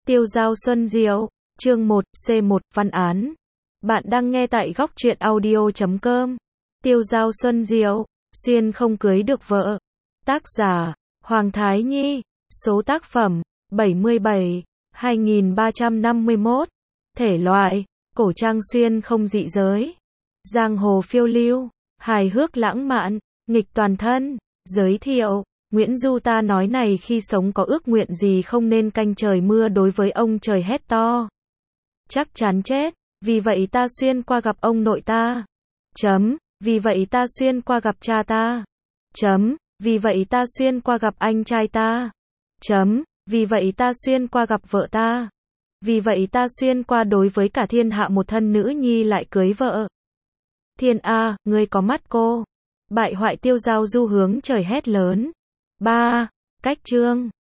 Tiêu Dao Xuân Diệu, chương 1, C1, văn án. Bạn đang nghe tại góc truyện audio.com. Tiêu Dao Xuân Diệu, xuyên không cưới được vợ. Tác giả, Hoàng Thái Nhi, số tác phẩm, 77, 2351. Thể loại, cổ trang xuyên không dị giới. Giang hồ phiêu lưu, hài hước lãng mạn, nghịch toàn thân. Giới thiệu, Nguyễn Du ta nói này khi sống có ước nguyện gì không nên canh trời mưa đối với ông trời hét to. Chắc chắn chết, vì vậy ta xuyên qua gặp ông nội ta. Vì vậy ta xuyên qua gặp cha ta. Vì vậy ta xuyên qua gặp anh trai ta. Vì vậy ta xuyên qua gặp vợ ta. Vì vậy ta xuyên qua đối với cả thiên hạ một thân nữ nhi lại cưới vợ. Thiên A, ngươi có mắt cô. Bại hoại Tiêu Dao Du hướng trời hét lớn. 3. Cách chương.